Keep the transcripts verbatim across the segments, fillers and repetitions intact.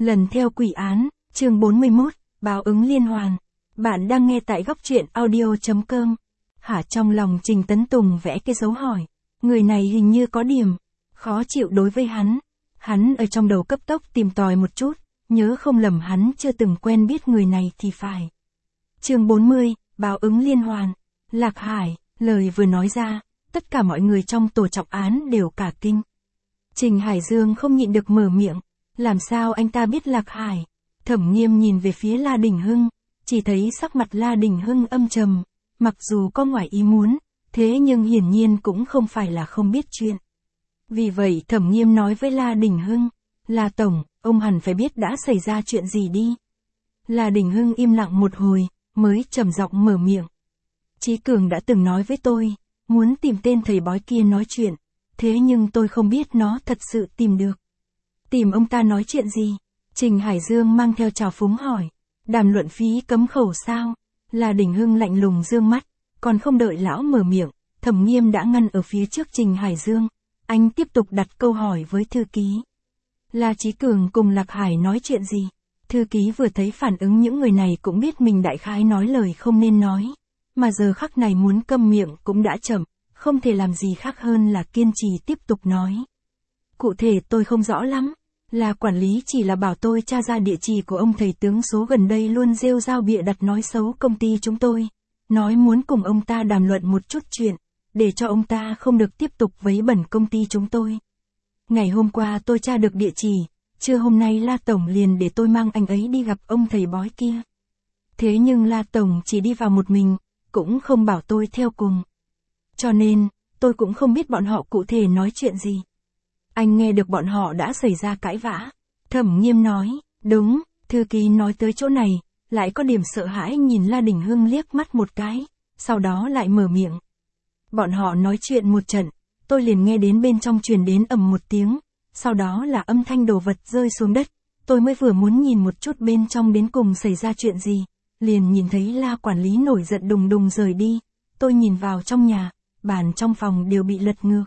Lần theo quỷ án, chương bốn mươi mốt, báo ứng liên hoàn. Bạn đang nghe tại góc truyện audio chấm com. Hả, trong lòng Trình Tấn Tùng vẽ cái dấu hỏi. Người này hình như có điểm khó chịu đối với hắn. Hắn ở trong đầu cấp tốc tìm tòi một chút, nhớ không lầm hắn chưa từng quen biết người này thì phải. Chương bốn mươi, báo ứng liên hoàn. Lạc Hải, lời vừa nói ra, tất cả mọi người trong tổ trọng án đều cả kinh. Trình Hải Dương không nhịn được mở miệng. Làm sao anh ta biết Lạc Hải? Thẩm Nghiêm nhìn về phía La Đình Hưng, chỉ thấy sắc mặt La Đình Hưng âm trầm, mặc dù có ngoài ý muốn, thế nhưng hiển nhiên cũng không phải là không biết chuyện. Vì vậy Thẩm Nghiêm nói với La Đình Hưng, La Tổng, ông hẳn phải biết đã xảy ra chuyện gì đi. La Đình Hưng im lặng một hồi, mới trầm giọng mở miệng. Chí Cường đã từng nói với tôi, muốn tìm tên thầy bói kia nói chuyện, thế nhưng tôi không biết nó thật sự tìm được. Tìm ông ta nói chuyện gì? Trình Hải Dương mang theo trào phúng hỏi. Đàm luận phí cấm khẩu sao? La Đình Hưng lạnh lùng dương mắt, còn không đợi lão mở miệng, Thẩm Nghiêm đã ngăn ở phía trước Trình Hải Dương. Anh tiếp tục đặt câu hỏi với thư ký. La Chí Cường cùng Lạc Hải nói chuyện gì? Thư ký vừa thấy phản ứng những người này cũng biết mình đại khái nói lời không nên nói, mà giờ khắc này muốn câm miệng cũng đã chậm, không thể làm gì khác hơn là kiên trì tiếp tục nói. Cụ thể tôi không rõ lắm. Là quản lý chỉ là bảo tôi tra ra địa chỉ của ông thầy tướng số gần đây luôn rêu rao bịa đặt nói xấu công ty chúng tôi. Nói muốn cùng ông ta đàm luận một chút chuyện, để cho ông ta không được tiếp tục vấy bẩn công ty chúng tôi. Ngày hôm qua tôi tra được địa chỉ, trưa hôm nay La Tổng liền để tôi mang anh ấy đi gặp ông thầy bói kia. Thế nhưng La Tổng chỉ đi vào một mình, cũng không bảo tôi theo cùng. Cho nên, tôi cũng không biết bọn họ cụ thể nói chuyện gì. Anh nghe được bọn họ đã xảy ra cãi vã. Thẩm Nghiêm nói, đúng, thư ký nói tới chỗ này, lại có điểm sợ hãi nhìn La Đình Hưng liếc mắt một cái, sau đó lại mở miệng. Bọn họ nói chuyện một trận, tôi liền nghe đến bên trong truyền đến ầm một tiếng, sau đó là âm thanh đồ vật rơi xuống đất, tôi mới vừa muốn nhìn một chút bên trong đến cùng xảy ra chuyện gì, liền nhìn thấy La quản lý nổi giận đùng đùng rời đi, tôi nhìn vào trong nhà, bàn trong phòng đều bị lật ngược.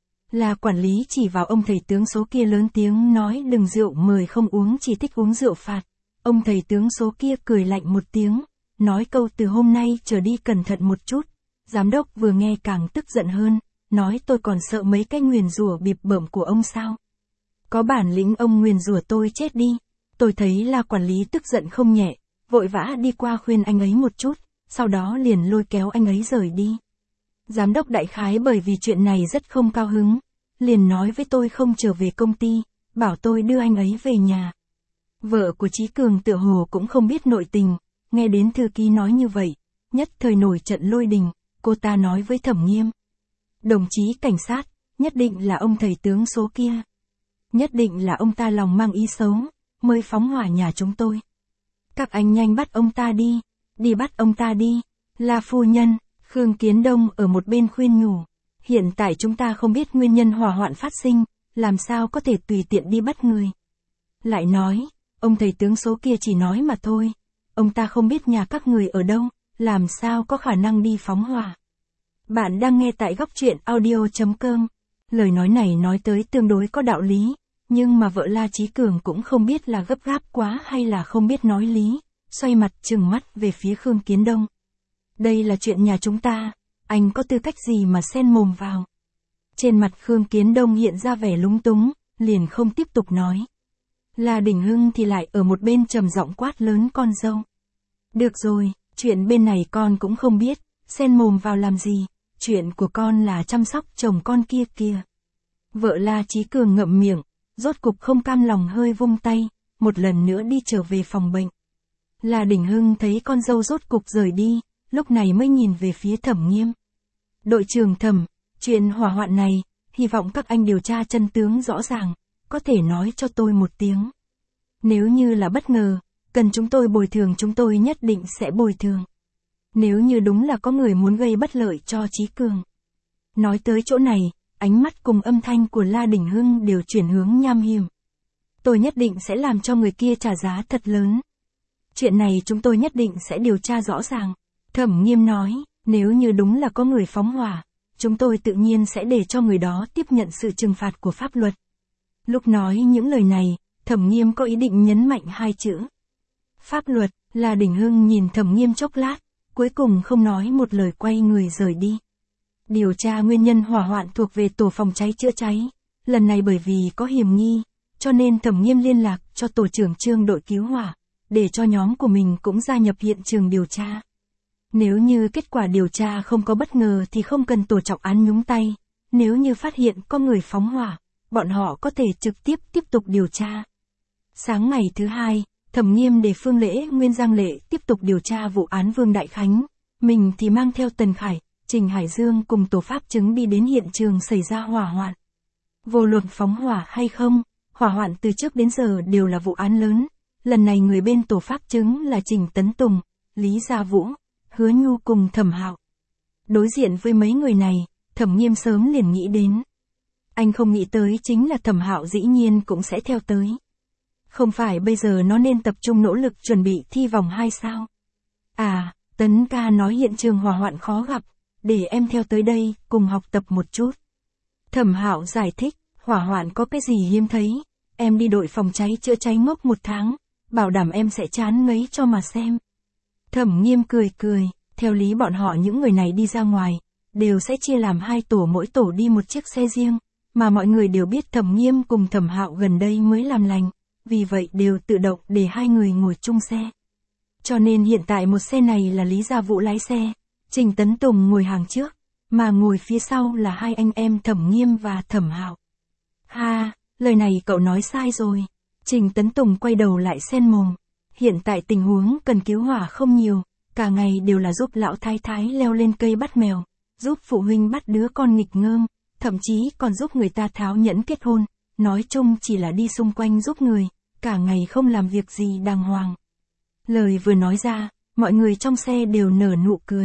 Là quản lý chỉ vào ông thầy tướng số kia lớn tiếng nói đừng rượu mời không uống chỉ thích uống rượu phạt. Ông thầy tướng số kia cười lạnh một tiếng, nói câu từ hôm nay trở đi cẩn thận một chút. Giám đốc vừa nghe càng tức giận hơn, nói tôi còn sợ mấy cái nguyền rủa bịp bợm của ông sao. Có bản lĩnh ông nguyền rủa tôi chết đi. Tôi thấy là quản lý tức giận không nhẹ, vội vã đi qua khuyên anh ấy một chút, sau đó liền lôi kéo anh ấy rời đi. Giám đốc đại khái bởi vì chuyện này rất không cao hứng, liền nói với tôi không trở về công ty, bảo tôi đưa anh ấy về nhà. Vợ của Chí Cường tựa hồ cũng không biết nội tình, nghe đến thư ký nói như vậy, nhất thời nổi trận lôi đình, cô ta nói với Thẩm Nghiêm. Đồng chí cảnh sát, nhất định là ông thầy tướng số kia. Nhất định là ông ta lòng mang ý xấu, mới phóng hỏa nhà chúng tôi. Các anh nhanh bắt ông ta đi, đi bắt ông ta đi, La phu nhân. Khương Kiến Đông ở một bên khuyên nhủ, hiện tại chúng ta không biết nguyên nhân hỏa hoạn phát sinh, làm sao có thể tùy tiện đi bắt người. Lại nói, ông thầy tướng số kia chỉ nói mà thôi, ông ta không biết nhà các người ở đâu, làm sao có khả năng đi phóng hỏa. Bạn đang nghe tại góc truyện audio chấm com, lời nói này nói tới tương đối có đạo lý, nhưng mà vợ La Chí Cường cũng không biết là gấp gáp quá hay là không biết nói lý, xoay mặt trừng mắt về phía Khương Kiến Đông. Đây là chuyện nhà chúng ta, anh có tư cách gì mà xen mồm vào. Trên mặt Khương Kiến Đông hiện ra vẻ lúng túng, liền không tiếp tục nói. La Đình Hưng thì lại ở một bên trầm giọng quát lớn con dâu. Được rồi, chuyện bên này con cũng không biết, xen mồm vào làm gì, chuyện của con là chăm sóc chồng con kia kìa. Vợ La Chí Cường ngậm miệng, rốt cục không cam lòng hơi vung tay, một lần nữa đi trở về phòng bệnh. La Đình Hưng thấy con dâu rốt cục rời đi, lúc này mới nhìn về phía Thẩm Nghiêm. Đội trưởng Thẩm, chuyện hỏa hoạn này, hy vọng các anh điều tra chân tướng rõ ràng, có thể nói cho tôi một tiếng. Nếu như là bất ngờ, cần chúng tôi bồi thường chúng tôi nhất định sẽ bồi thường. Nếu như đúng là có người muốn gây bất lợi cho Chí Cường. Nói tới chỗ này, ánh mắt cùng âm thanh của La Đình Hưng đều chuyển hướng nham hiểm. Tôi nhất định sẽ làm cho người kia trả giá thật lớn. Chuyện này chúng tôi nhất định sẽ điều tra rõ ràng. Thẩm Nghiêm nói, nếu như đúng là có người phóng hỏa, chúng tôi tự nhiên sẽ để cho người đó tiếp nhận sự trừng phạt của pháp luật. Lúc nói những lời này, Thẩm Thẩm Nghiêm có ý định nhấn mạnh hai chữ. Pháp luật. La Đình Hưng nhìn Thẩm Nghiêm chốc lát, cuối cùng không nói một lời quay người rời đi. Điều tra nguyên nhân hỏa hoạn thuộc về tổ phòng cháy chữa cháy. Lần này bởi vì có hiểm nghi, cho nên Thẩm Nghiêm liên lạc cho tổ trưởng Trương đội cứu hỏa, để cho nhóm của mình cũng gia nhập hiện trường điều tra. Nếu như kết quả điều tra không có bất ngờ thì không cần tổ trọng án nhúng tay. Nếu như phát hiện có người phóng hỏa, bọn họ có thể trực tiếp tiếp tục điều tra. Sáng ngày thứ hai, Thẩm Nghiêm để Phương Lễ Nguyên Giang Lệ tiếp tục điều tra vụ án Vương Đại Khánh. Mình thì mang theo Tần Khải, Trình Hải Dương cùng tổ pháp chứng đi đến hiện trường xảy ra hỏa hoạn. Vô luận phóng hỏa hay không, hỏa hoạn từ trước đến giờ đều là vụ án lớn. Lần này người bên tổ pháp chứng là Trình Tấn Tùng, Lý Gia Vũ, Hứa Nhu cùng Thẩm Hạo. Đối diện với mấy người này, Thẩm Nghiêm sớm liền nghĩ đến. Anh không nghĩ tới chính là Thẩm Hạo dĩ nhiên cũng sẽ theo tới. Không phải bây giờ nó nên tập trung nỗ lực chuẩn bị thi vòng hai sao? À, Tấn ca nói hiện trường hỏa hoạn khó gặp, để em theo tới đây, cùng học tập một chút. Thẩm Hạo giải thích, hỏa hoạn có cái gì hiếm thấy, em đi đội phòng cháy chữa cháy ngốc một tháng, bảo đảm em sẽ chán ngấy cho mà xem. Thẩm Nghiêm cười cười, theo lý bọn họ những người này đi ra ngoài, đều sẽ chia làm hai tổ, mỗi tổ đi một chiếc xe riêng, mà mọi người đều biết Thẩm Nghiêm cùng Thẩm Hạo gần đây mới làm lành, vì vậy đều tự động để hai người ngồi chung xe. Cho nên hiện tại một xe này là Lý Gia Vũ lái xe, Trình Tấn Tùng ngồi hàng trước, mà ngồi phía sau là hai anh em Thẩm Nghiêm và Thẩm Hạo. Ha, lời này cậu nói sai rồi. Trình Tấn Tùng quay đầu lại xen mồm. Hiện tại tình huống cần cứu hỏa không nhiều, cả ngày đều là giúp lão thái thái leo lên cây bắt mèo, giúp phụ huynh bắt đứa con nghịch ngợm, thậm chí còn giúp người ta tháo nhẫn kết hôn, nói chung chỉ là đi xung quanh giúp người, cả ngày không làm việc gì đàng hoàng. Lời vừa nói ra, mọi người trong xe đều nở nụ cười.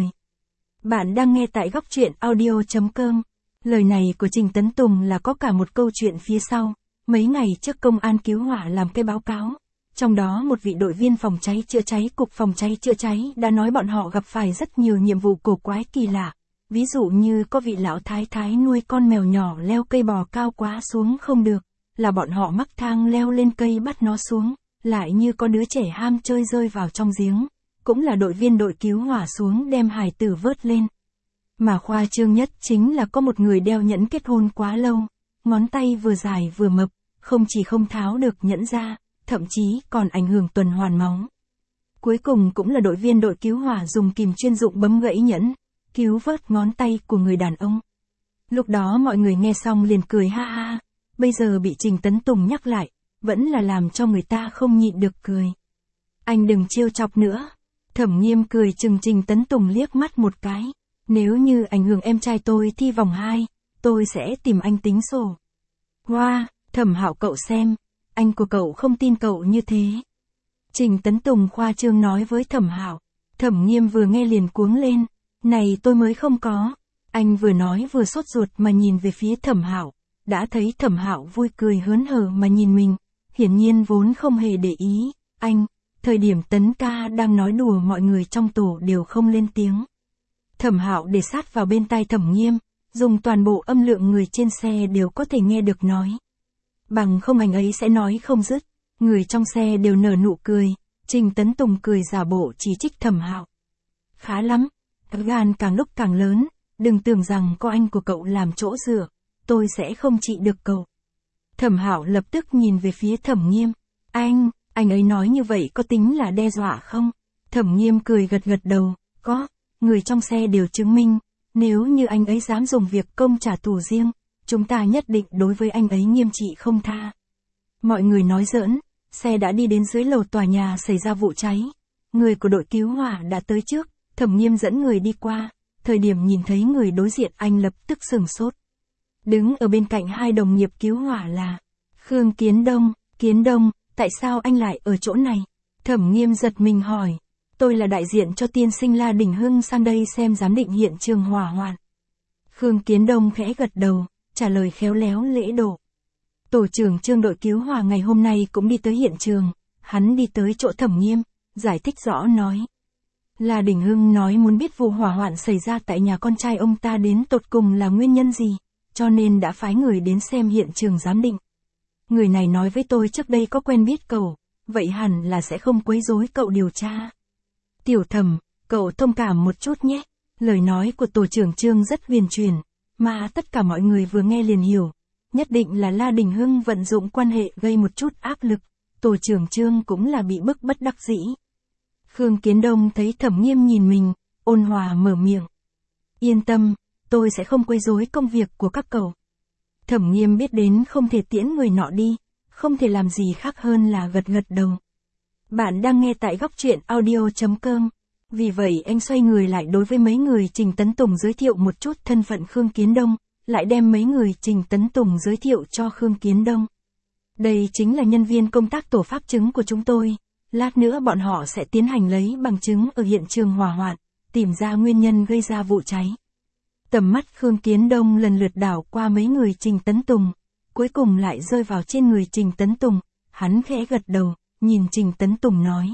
Bạn đang nghe tại góc truyện audio chấm com. Lời này của Trình Tấn Tùng là có cả một câu chuyện phía sau. Mấy ngày trước công an cứu hỏa làm cái báo cáo. Trong đó một vị đội viên phòng cháy chữa cháy cục phòng cháy chữa cháy đã nói bọn họ gặp phải rất nhiều nhiệm vụ cổ quái kỳ lạ. Ví dụ như có vị lão thái thái nuôi con mèo nhỏ leo cây bò cao quá xuống không được, là bọn họ mắc thang leo lên cây bắt nó xuống, lại như có đứa trẻ ham chơi rơi vào trong giếng, cũng là đội viên đội cứu hỏa xuống đem hài tử vớt lên. Mà khoa trương nhất chính là có một người đeo nhẫn kết hôn quá lâu, ngón tay vừa dài vừa mập, không chỉ không tháo được nhẫn ra, thậm chí còn ảnh hưởng tuần hoàn máu. Cuối cùng cũng là đội viên đội cứu hỏa dùng kìm chuyên dụng bấm gãy nhẫn, cứu vớt ngón tay của người đàn ông. Lúc đó mọi người nghe xong liền cười ha ha, bây giờ bị Trình Tấn Tùng nhắc lại, vẫn là làm cho người ta không nhịn được cười. Anh đừng trêu chọc nữa. Thẩm Nghiêm cười chừng Trình Tấn Tùng liếc mắt một cái. Nếu như ảnh hưởng em trai tôi thi vòng hai, tôi sẽ tìm anh tính sổ. Wow, Thẩm Hạo cậu xem, anh của cậu không tin cậu như thế. Trình Tấn Tùng khoa trương nói với Thẩm Hạo. Thẩm Nghiêm vừa nghe liền cuống lên, này tôi mới không có. Anh vừa nói vừa sốt ruột mà nhìn về phía Thẩm Hạo, đã thấy Thẩm Hạo vui cười hớn hở mà nhìn mình, hiển nhiên vốn không hề để ý. Anh, thời điểm Tấn ca đang nói đùa mọi người trong tổ đều không lên tiếng. Thẩm Hạo để sát vào bên tai Thẩm Nghiêm, dùng toàn bộ âm lượng người trên xe đều có thể nghe được nói. Bằng không anh ấy sẽ nói không dứt, người trong xe đều nở nụ cười, Trình Tấn Tùng cười giả bộ chỉ trích Thẩm Hạo. Khá lắm, gan càng lúc càng lớn, đừng tưởng rằng có anh của cậu làm chỗ dựa, tôi sẽ không trị được cậu. Thẩm Hạo lập tức nhìn về phía Thẩm Nghiêm, anh, anh ấy nói như vậy có tính là đe dọa không? Thẩm Nghiêm cười gật gật đầu, có, người trong xe đều chứng minh, nếu như anh ấy dám dùng việc công trả thù riêng, chúng ta nhất định đối với anh ấy nghiêm trị không tha. Mọi người nói giỡn, xe đã đi đến dưới lầu tòa nhà xảy ra vụ cháy. Người của đội cứu hỏa đã tới trước, Thẩm Nghiêm dẫn người đi qua, thời điểm nhìn thấy người đối diện anh lập tức sửng sốt. Đứng ở bên cạnh hai đồng nghiệp cứu hỏa là Khương Kiến Đông. Kiến Đông, tại sao anh lại ở chỗ này? Thẩm Nghiêm giật mình hỏi. Tôi là đại diện cho tiên sinh La Đình Hưng sang đây xem giám định hiện trường hỏa hoạn. Khương Kiến Đông khẽ gật đầu, trả lời khéo léo lễ độ. Tổ trưởng Trương đội cứu hỏa ngày hôm nay cũng đi tới hiện trường, hắn đi tới chỗ Thẩm Nghiêm, giải thích rõ nói. La Đình Hưng nói muốn biết vụ hỏa hoạn xảy ra tại nhà con trai ông ta đến tột cùng là nguyên nhân gì, cho nên đã phái người đến xem hiện trường giám định. Người này nói với tôi trước đây có quen biết cậu, vậy hẳn là sẽ không quấy rối cậu điều tra. Tiểu Thẩm, cậu thông cảm một chút nhé. Lời nói của tổ trưởng Trương rất huyền chuyển, mà tất cả mọi người vừa nghe liền hiểu. Nhất định là La Đình Hưng vận dụng quan hệ gây một chút áp lực, tổ trưởng Trương cũng là bị bức bất đắc dĩ. Khương Kiến Đông thấy Thẩm Nghiêm nhìn mình, ôn hòa mở miệng. Yên tâm, tôi sẽ không quấy rối công việc của các cậu. Thẩm Nghiêm biết đến không thể tiễn người nọ đi, không thể làm gì khác hơn là gật gật đầu. Bạn đang nghe tại góc truyện audio chấm com. Vì vậy anh xoay người lại đối với mấy người Trình Tấn Tùng giới thiệu một chút thân phận Khương Kiến Đông, lại đem mấy người Trình Tấn Tùng giới thiệu cho Khương Kiến Đông. Đây chính là nhân viên công tác tổ pháp chứng của chúng tôi, lát nữa bọn họ sẽ tiến hành lấy bằng chứng ở hiện trường hỏa hoạn, tìm ra nguyên nhân gây ra vụ cháy. Tầm mắt Khương Kiến Đông lần lượt đảo qua mấy người Trình Tấn Tùng, cuối cùng lại rơi vào trên người Trình Tấn Tùng, hắn khẽ gật đầu, nhìn Trình Tấn Tùng nói.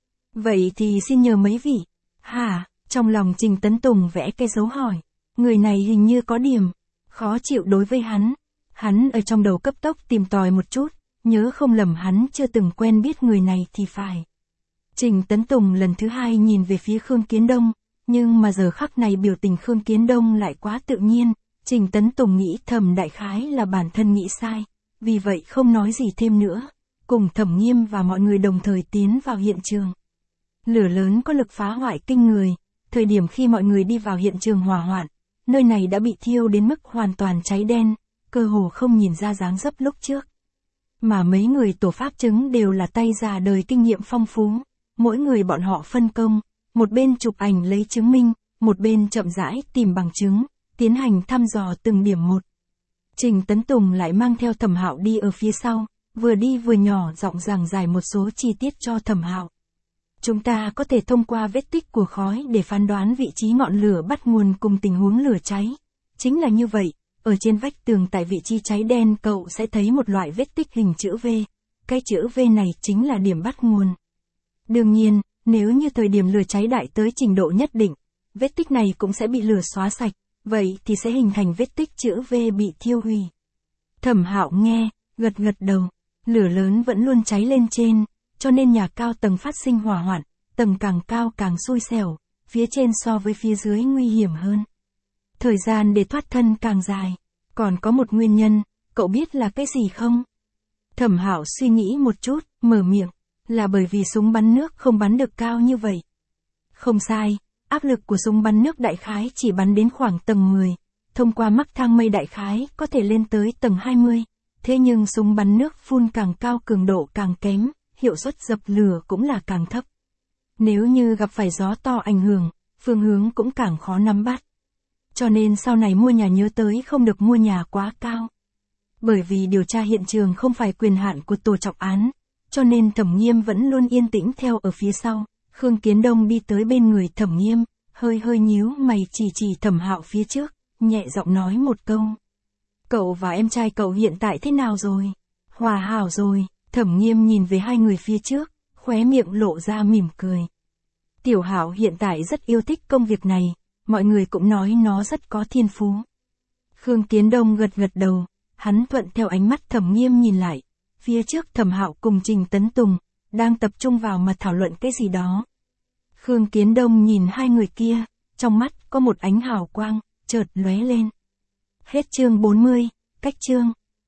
Vậy thì xin nhờ mấy vị. Hả, trong lòng Trình Tấn Tùng vẽ cái dấu hỏi. Người này hình như có điểm khó chịu đối với hắn. Hắn ở trong đầu cấp tốc tìm tòi một chút, nhớ không lầm hắn chưa từng quen biết người này thì phải. Trình Tấn Tùng lần thứ hai nhìn về phía Khương Kiến Đông, nhưng mà giờ khắc này biểu tình Khương Kiến Đông lại quá tự nhiên. Trình Tấn Tùng nghĩ thầm đại khái là bản thân nghĩ sai, vì vậy không nói gì thêm nữa, cùng Thẩm Nghiêm và mọi người đồng thời tiến vào hiện trường. Lửa lớn có lực phá hoại kinh người, thời điểm khi mọi người đi vào hiện trường hỏa hoạn, nơi này đã bị thiêu đến mức hoàn toàn cháy đen, cơ hồ không nhìn ra dáng dấp lúc trước. Mà mấy người tổ pháp chứng đều là tay già đời kinh nghiệm phong phú, mỗi người bọn họ phân công, một bên chụp ảnh lấy chứng minh, một bên chậm rãi tìm bằng chứng, tiến hành thăm dò từng điểm một. Trình Tấn Tùng lại mang theo Thẩm Hạo đi ở phía sau, vừa đi vừa nhỏ giọng giảng giải một số chi tiết cho Thẩm Hạo. Chúng ta có thể thông qua vết tích của khói để phán đoán vị trí ngọn lửa bắt nguồn cùng tình huống lửa cháy. Chính là như vậy, ở trên vách tường tại vị trí cháy đen cậu sẽ thấy một loại vết tích hình chữ V. Cái chữ V này chính là điểm bắt nguồn. Đương nhiên, nếu như thời điểm lửa cháy đại tới trình độ nhất định, vết tích này cũng sẽ bị lửa xóa sạch, vậy thì sẽ hình thành vết tích chữ V bị thiêu hủy. Thẩm Hạo nghe, gật gật đầu, lửa lớn vẫn luôn cháy lên trên, cho nên nhà cao tầng phát sinh hỏa hoạn, tầng càng cao càng xui xẻo, phía trên so với phía dưới nguy hiểm hơn. Thời gian để thoát thân càng dài, còn có một nguyên nhân, cậu biết là cái gì không? Thẩm Hạo suy nghĩ một chút, mở miệng, là bởi vì súng bắn nước không bắn được cao như vậy. Không sai, áp lực của súng bắn nước đại khái chỉ bắn đến khoảng tầng mười, thông qua mắc thang mây đại khái có thể lên tới tầng hai mươi, thế nhưng súng bắn nước phun càng cao cường độ càng kém, hiệu suất dập lửa cũng là càng thấp. Nếu như gặp phải gió to ảnh hưởng, phương hướng cũng càng khó nắm bắt. Cho nên sau này mua nhà nhớ tới không được mua nhà quá cao. Bởi vì điều tra hiện trường không phải quyền hạn của tổ trọng án, cho nên Thẩm Nghiêm vẫn luôn yên tĩnh theo ở phía sau. Khương Kiến Đông đi tới bên người Thẩm Nghiêm, hơi hơi nhíu mày chỉ chỉ Thẩm Hạo phía trước, nhẹ giọng nói một câu. Cậu và em trai cậu hiện tại thế nào rồi? Hòa hảo rồi. Thẩm Nghiêm nhìn về hai người phía trước, khóe miệng lộ ra mỉm cười. Tiểu Hạo hiện tại rất yêu thích công việc này, mọi người cũng nói nó rất có thiên phú. Khương Kiến Đông gật gật đầu, hắn thuận theo ánh mắt Thẩm Nghiêm nhìn lại, phía trước Thẩm Hạo cùng Trình Tấn Tùng, đang tập trung vào mà thảo luận cái gì đó. Khương Kiến Đông nhìn hai người kia, trong mắt có một ánh hào quang, chợt lóe lên. Hết chương bốn mươi, cách chương.